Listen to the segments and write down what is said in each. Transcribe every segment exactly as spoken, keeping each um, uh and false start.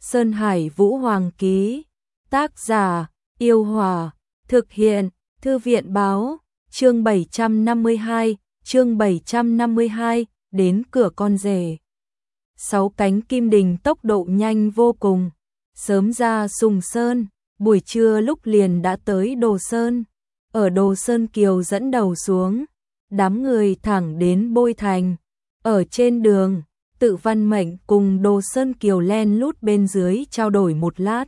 Sơn Hải Vũ Hoàng ký. Tác giả: Yêu Hòa. Thực hiện: Thư viện báo. Chương bảy trăm năm mươi hai, chương bảy trăm năm mươi hai, đến cửa con rể. Sáu cánh kim đình tốc độ nhanh vô cùng, sớm ra Sùng Sơn, buổi trưa lúc liền đã tới Đồ Sơn. Ở Đồ Sơn Kiều dẫn đầu xuống, đám người thẳng đến Bôi Thành. Ở trên đường, Tự Văn Mệnh cùng Đồ Sơn Kiều len lút bên dưới trao đổi một lát.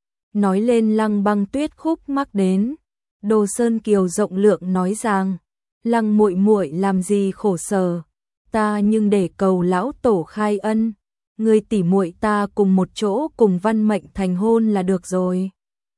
Nói lên Lăng Băng Tuyết khúc mắc đến, Đồ Sơn Kiều rộng lượng nói rằng: Lăng muội muội làm gì khổ sở, ta nhưng để cầu lão tổ khai ân, người tỉ muội ta cùng một chỗ cùng Văn Mệnh thành hôn là được rồi.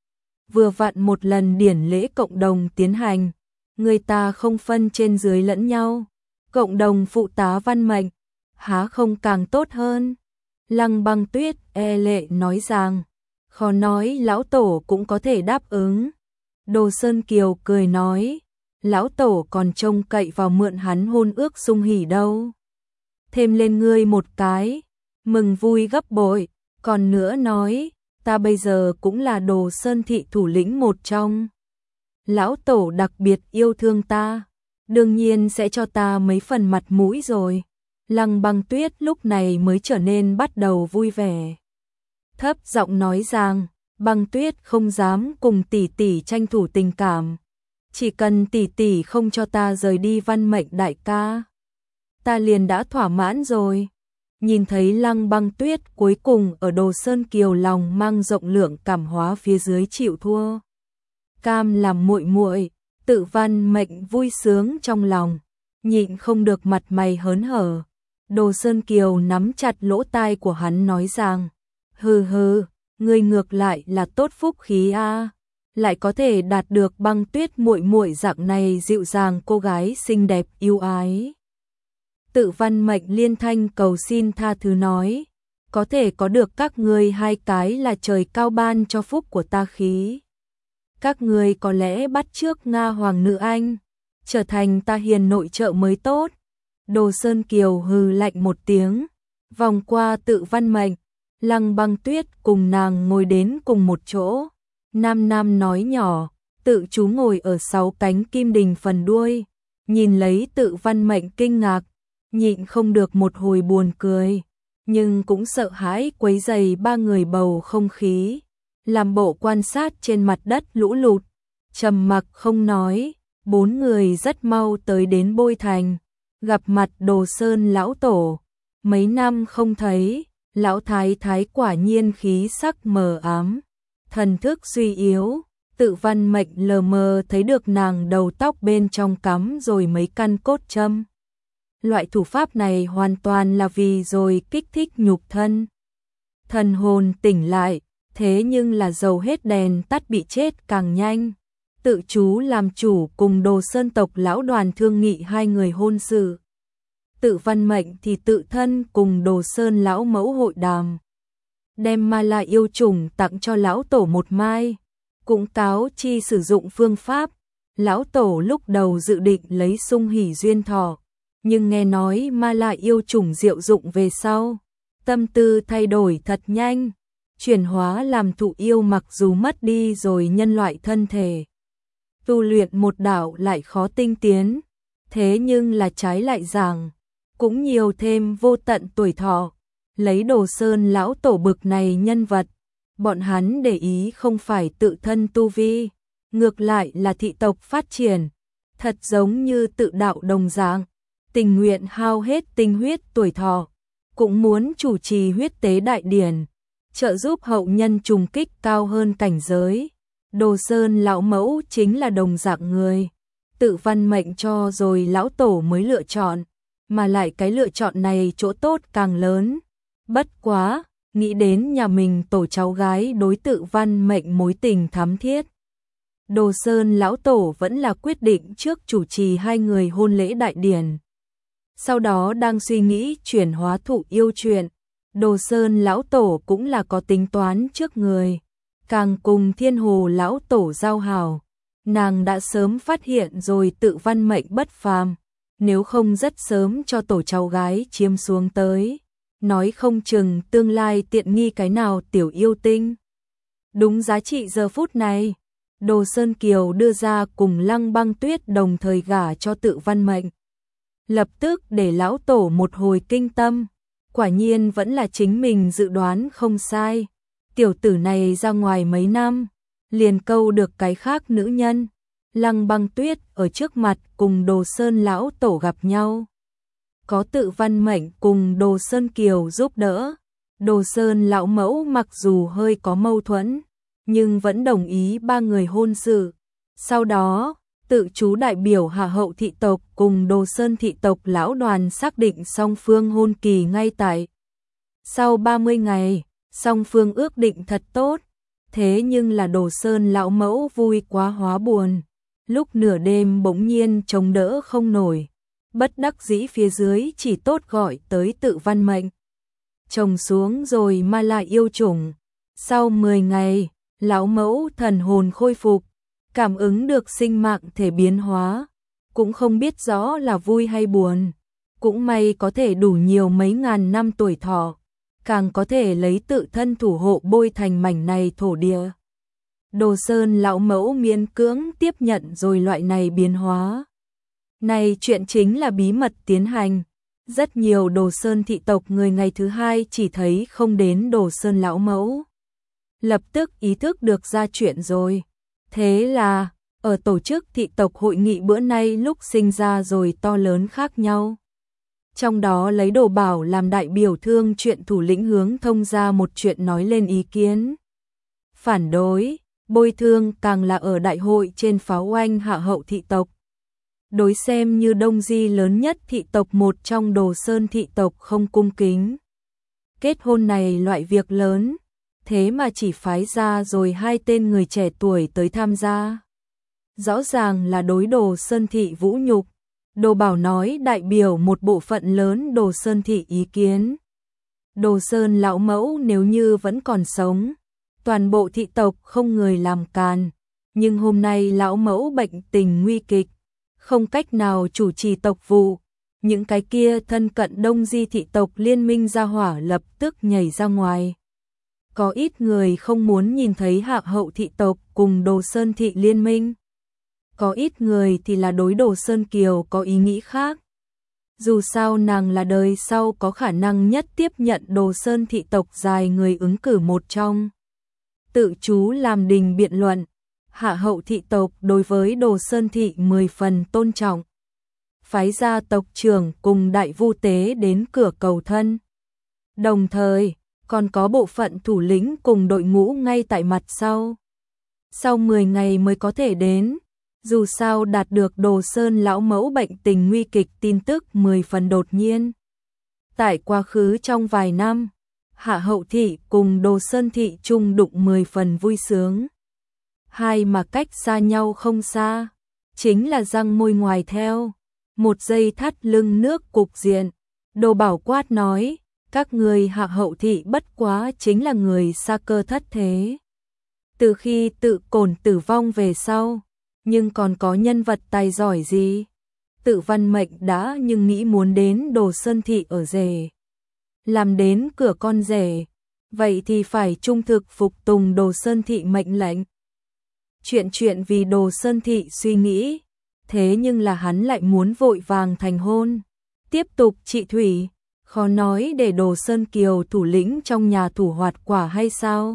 Vừa vặn một lần điển lễ cộng đồng tiến hành, người ta không phân trên dưới lẫn nhau, cộng đồng phụ tá Văn Mệnh, há không càng tốt hơn? Lăng Băng Tuyết e lệ nói rằng: khó nói lão tổ cũng có thể đáp ứng. Đồ Sơn Kiều cười nói: lão tổ còn trông cậy vào mượn hắn hôn ước sung hỉ đâu. Thêm lên ngươi một cái, mừng vui gấp bội. Còn nữa nói, ta bây giờ cũng là Đồ Sơn thị thủ lĩnh một trong. Lão tổ đặc biệt yêu thương ta, đương nhiên sẽ cho ta mấy phần mặt mũi rồi. Lăng Băng Tuyết lúc này mới trở nên bắt đầu vui vẻ. Thấp giọng nói rằng: Băng Tuyết không dám cùng tỷ tỷ tranh thủ tình cảm, chỉ cần tỷ tỷ không cho ta rời đi Văn Mệnh đại ca, ta liền đã thỏa mãn rồi. Nhìn thấy Lăng Băng Tuyết cuối cùng ở Đồ Sơn Kiều lòng mang rộng lượng cảm hóa phía dưới chịu thua, cam làm muội muội, Tự Văn Mệnh vui sướng trong lòng, nhịn không được mặt mày hớn hở. Đồ Sơn Kiều nắm chặt lỗ tai của hắn nói rằng: hừ hừ, ngươi ngược lại là tốt phúc khí a, lại có thể đạt được Băng Tuyết muội muội dạng này dịu dàng cô gái xinh đẹp yêu ái. Tự Văn Mệnh liên thanh cầu xin tha thứ nói: có thể có được các ngươi hai cái là trời cao ban cho phúc của ta khí. Các ngươi có lẽ bắt chước Nga hoàng nữ Anh, trở thành ta hiền nội trợ mới tốt. Đồ Sơn Kiều hừ lạnh một tiếng, vòng qua Tự Văn Mệnh, Lăng Băng Tuyết cùng nàng ngồi đến cùng một chỗ. Nam Nam nói nhỏ, tự chú ngồi ở sáu cánh kim đình phần đuôi, nhìn lấy Tự Văn Mệnh kinh ngạc, nhịn không được một hồi buồn cười, nhưng cũng sợ hãi quấy rầy ba người bầu không khí, làm bộ quan sát trên mặt đất lũ lụt, trầm mặc không nói. Bốn người rất mau tới đến Bôi Thành, gặp mặt Đồ Sơn lão tổ. Mấy năm không thấy, lão thái thái quả nhiên khí sắc mờ ám, thần thức suy yếu. Tự Văn Mệnh lờ mờ thấy được nàng đầu tóc bên trong cắm rồi mấy căn cốt châm. Loại thủ pháp này hoàn toàn là vì rồi kích thích nhục thân, thần hồn tỉnh lại, thế nhưng là dầu hết đèn tắt bị chết càng nhanh. Tự chú làm chủ cùng Đồ Sơn tộc lão đoàn thương nghị hai người hôn sự. Tự Văn Mệnh thì tự thân cùng Đồ Sơn lão mẫu hội đàm, đem ma la yêu trùng tặng cho lão tổ một mai, cũng cáo chi sử dụng phương pháp. Lão tổ lúc đầu dự định lấy sung hỉ duyên thọ, nhưng nghe nói ma la yêu trùng diệu dụng về sau, tâm tư thay đổi thật nhanh, chuyển hóa làm thụ yêu. Mặc dù mất đi rồi nhân loại thân thể, tu luyện một đạo lại khó tinh tiến, thế nhưng là trái lại rằng cũng nhiều thêm vô tận tuổi thọ. Lấy Đồ Sơn lão tổ bực này nhân vật, bọn hắn để ý không phải tự thân tu vi, ngược lại là thị tộc phát triển, thật giống như tự đạo đồng dạng, tình nguyện hao hết tinh huyết tuổi thọ, cũng muốn chủ trì huyết tế đại điển, trợ giúp hậu nhân trùng kích cao hơn cảnh giới. Đồ Sơn lão mẫu chính là đồng dạng người, Tự Văn Mệnh cho rồi lão tổ mới lựa chọn, mà lại cái lựa chọn này chỗ tốt càng lớn. Bất quá, nghĩ đến nhà mình tổ cháu gái đối Tự Văn Mệnh mối tình thắm thiết, Đồ Sơn lão tổ vẫn là quyết định trước chủ trì hai người hôn lễ đại điển. Sau đó đang suy nghĩ chuyển hóa thụ yêu chuyện, Đồ Sơn lão tổ cũng là có tính toán trước người, càng cùng Thiên Hồ lão tổ giao hảo, nàng đã sớm phát hiện rồi Tự Văn Mệnh bất phàm, nếu không rất sớm cho tổ cháu gái chiếm xuống tới. nói không chừng tương lai tiện nghi cái nào tiểu yêu tinh. Đúng giá trị giờ phút này, Đồ Sơn Kiều đưa ra cùng Lăng Băng Tuyết đồng thời gả cho Tự Văn Mệnh. Lập tức để lão tổ một hồi kinh tâm, quả nhiên vẫn là chính mình dự đoán không sai. Tiểu tử này ra ngoài mấy năm, liền câu được cái khác nữ nhân. Lăng Băng Tuyết ở trước mặt cùng Đồ Sơn lão tổ gặp nhau. Có Tự Văn Mệnh cùng Đồ Sơn Kiều giúp đỡ. Đồ Sơn lão mẫu mặc dù hơi có mâu thuẫn, nhưng vẫn đồng ý ba người hôn sự. Sau đó, tự chú đại biểu Hạ Hậu thị tộc cùng Đồ Sơn thị tộc lão đoàn xác định song phương hôn kỳ ngay tại. Sau ba mươi ngày, song phương ước định thật tốt, thế nhưng là Đồ Sơn lão mẫu vui quá hóa buồn. Lúc nửa đêm bỗng nhiên chống đỡ không nổi, bất đắc dĩ phía dưới chỉ tốt gọi tới Tự Văn Mệnh. Chồng xuống rồi mà lại yêu chủng. Sau mười ngày, lão mẫu thần hồn khôi phục, cảm ứng được sinh mạng thể biến hóa, cũng không biết rõ là vui hay buồn. Cũng may có thể đủ nhiều mấy ngàn năm tuổi thọ, càng có thể lấy tự thân thủ hộ bôi thành mảnh này thổ địa. Đồ Sơn lão mẫu miễn cưỡng tiếp nhận rồi loại này biến hóa. Này chuyện chính là bí mật tiến hành. Rất nhiều Đồ Sơn thị tộc người ngày thứ hai chỉ thấy không đến Đồ Sơn lão mẫu. Lập tức ý thức được ra chuyện rồi. Thế là, ở tổ chức thị tộc hội nghị bữa nay lúc sinh ra rồi to lớn khác nhau. Trong đó lấy Đồ Bảo làm đại biểu thương chuyện thủ lĩnh hướng thông ra một chuyện nói lên ý kiến. Phản đối, bôi thương càng là ở đại hội trên pháo oanh Hạ Hậu thị tộc. Đối xem như đông di lớn nhất thị tộc một trong Đồ Sơn thị tộc không cung kính. Kết hôn này loại việc lớn, thế mà chỉ phái ra rồi hai tên người trẻ tuổi tới tham gia. Rõ ràng là đối Đồ Sơn thị vũ nhục. Đồ Bảo nói đại biểu một bộ phận lớn Đồ Sơn thị ý kiến. Đồ Sơn lão mẫu nếu như vẫn còn sống, toàn bộ thị tộc không người làm càn. Nhưng hôm nay lão mẫu bệnh tình nguy kịch, không cách nào chủ trì tộc vụ. Những cái kia thân cận đông di thị tộc liên minh gia hỏa lập tức nhảy ra ngoài. Có ít người không muốn nhìn thấy Hạ Hậu thị tộc cùng Đồ Sơn thị liên minh. Có ít người thì là đối Đồ Sơn Kiều có ý nghĩ khác. Dù sao nàng là đời sau có khả năng nhất tiếp nhận Đồ Sơn thị tộc dài người ứng cử một trong. Tự chú làm đình biện luận, Hạ Hậu thị tộc đối với Đồ Sơn thị mười phần tôn trọng. Phái gia tộc trưởng cùng đại vu tế đến cửa cầu thân. Đồng thời, còn có bộ phận thủ lĩnh cùng đội ngũ ngay tại mặt sau. Sau mười ngày mới có thể đến, dù sao đạt được Đồ Sơn lão mẫu bệnh tình nguy kịch tin tức mười phần đột nhiên. Tại quá khứ trong vài năm, Hạ Hậu thị cùng Đồ Sơn thị chung đụng mười phần vui sướng. Hai mà cách xa nhau không xa, chính là răng môi ngoài theo, một dây thắt lưng nước cục diện. Đồ Bảo quát nói, các người Hạ Hậu thị bất quá chính là người xa cơ thất thế. Từ khi Tự Cổn tử vong về sau, nhưng còn có nhân vật tài giỏi gì? Tự Văn Mệnh đã nhưng nghĩ muốn đến Đồ Sơn thị ở rể. Làm đến cửa con rể, vậy thì phải trung thực phục tùng Đồ Sơn thị mệnh lệnh. Chuyện chuyện vì Đồ Sơn thị suy nghĩ, thế nhưng là hắn lại muốn vội vàng thành hôn. Tiếp tục trị thủy, khó nói để Đồ Sơn Kiều thủ lĩnh trong nhà thủ hoạt quả hay sao?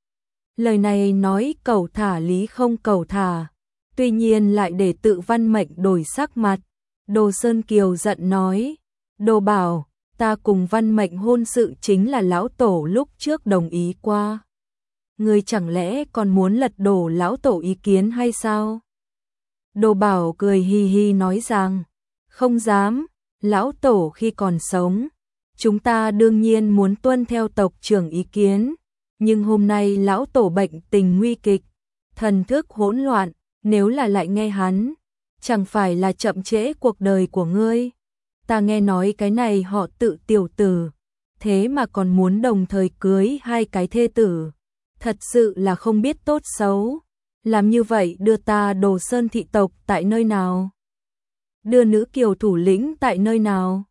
Lời này nói cẩu thả lý không cẩu thả, tuy nhiên lại để Tự Văn Mệnh đổi sắc mặt. Đồ Sơn Kiều giận nói, Đồ Bảo, ta cùng Văn Mệnh hôn sự chính là lão tổ lúc trước đồng ý qua. Ngươi chẳng lẽ còn muốn lật đổ lão tổ ý kiến hay sao? Đồ Bảo cười hi hi nói rằng, không dám, lão tổ khi còn sống, chúng ta đương nhiên muốn tuân theo tộc trưởng ý kiến, nhưng hôm nay lão tổ bệnh tình nguy kịch, thần thức hỗn loạn, nếu là lại nghe hắn, chẳng phải là chậm trễ cuộc đời của ngươi. Ta nghe nói cái này họ Tự tiểu tử, thế mà còn muốn đồng thời cưới hai cái thê tử, thật sự là không biết tốt xấu. Làm như vậy đưa ta Đồ Sơn thị tộc tại nơi nào? Đưa nữ kiều thủ lĩnh tại nơi nào?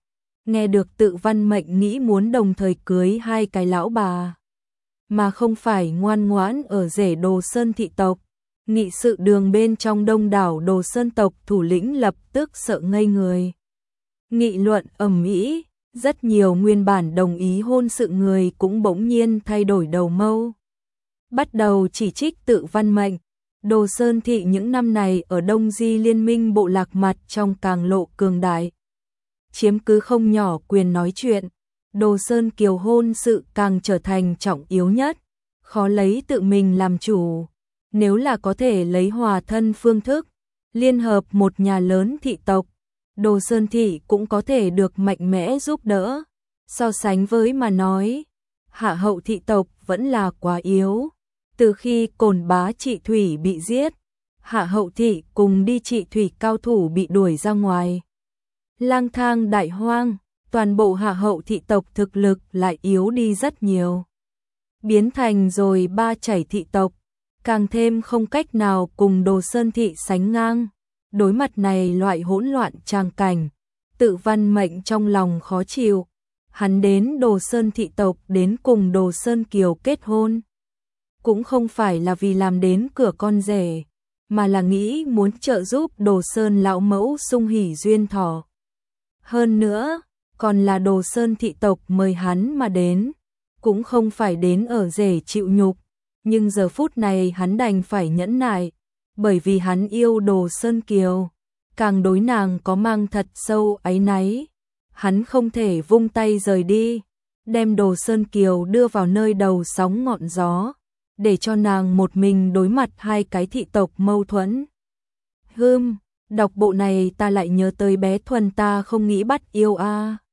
nghe được Tự Văn Mệnh nghĩ muốn đồng thời cưới hai cái lão bà, mà không phải ngoan ngoãn ở rể Đồ Sơn thị tộc. Nghị sự đường bên trong đông đảo Đồ Sơn tộc thủ lĩnh lập tức sợ ngây người. Nghị luận ầm ĩ, rất nhiều nguyên bản đồng ý hôn sự người cũng bỗng nhiên thay đổi đầu mâu. Bắt đầu chỉ trích Tự Văn Mệnh. Đồ Sơn thị những năm này ở Đông Di liên minh bộ lạc mặt trong càng lộ cường đại, chiếm cứ không nhỏ quyền nói chuyện. Đồ Sơn Kiều hôn sự càng trở thành trọng yếu nhất, khó lấy tự mình làm chủ. Nếu là có thể lấy hòa thân phương thức, liên hợp một nhà lớn thị tộc, Đồ Sơn thị cũng có thể được mạnh mẽ giúp đỡ. So sánh với mà nói, Hạ Hậu thị tộc vẫn là quá yếu. Từ khi Cổn Bá Trị Thủy bị giết, Hạ Hậu thị cùng đi trị thủy cao thủ bị đuổi ra ngoài, lang thang đại hoang, toàn bộ Hạ Hậu thị tộc thực lực lại yếu đi rất nhiều. Biến thành rồi ba chảy thị tộc, càng thêm không cách nào cùng Đồ Sơn thị sánh ngang. Đối mặt này loại hỗn loạn tràng cảnh, Tự Văn Mệnh trong lòng khó chịu. Hắn đến Đồ Sơn thị tộc đến cùng Đồ Sơn Kiều kết hôn, cũng không phải là vì làm đến cửa con rể, mà là nghĩ muốn trợ giúp Đồ Sơn lão mẫu sung hỉ duyên thọ. Hơn nữa, còn là Đồ Sơn thị tộc mời hắn mà đến, cũng không phải đến ở rể chịu nhục. Nhưng giờ phút này hắn đành phải nhẫn nại, bởi vì hắn yêu Đồ Sơn Kiều, càng đối nàng có mang thật sâu áy náy. Hắn không thể vung tay rời đi, đem Đồ Sơn Kiều đưa vào nơi đầu sóng ngọn gió, để cho nàng một mình đối mặt hai cái thị tộc mâu thuẫn. Hừm, đọc bộ này ta lại nhớ tới bé Thuần ta không nghĩ bắt yêu a.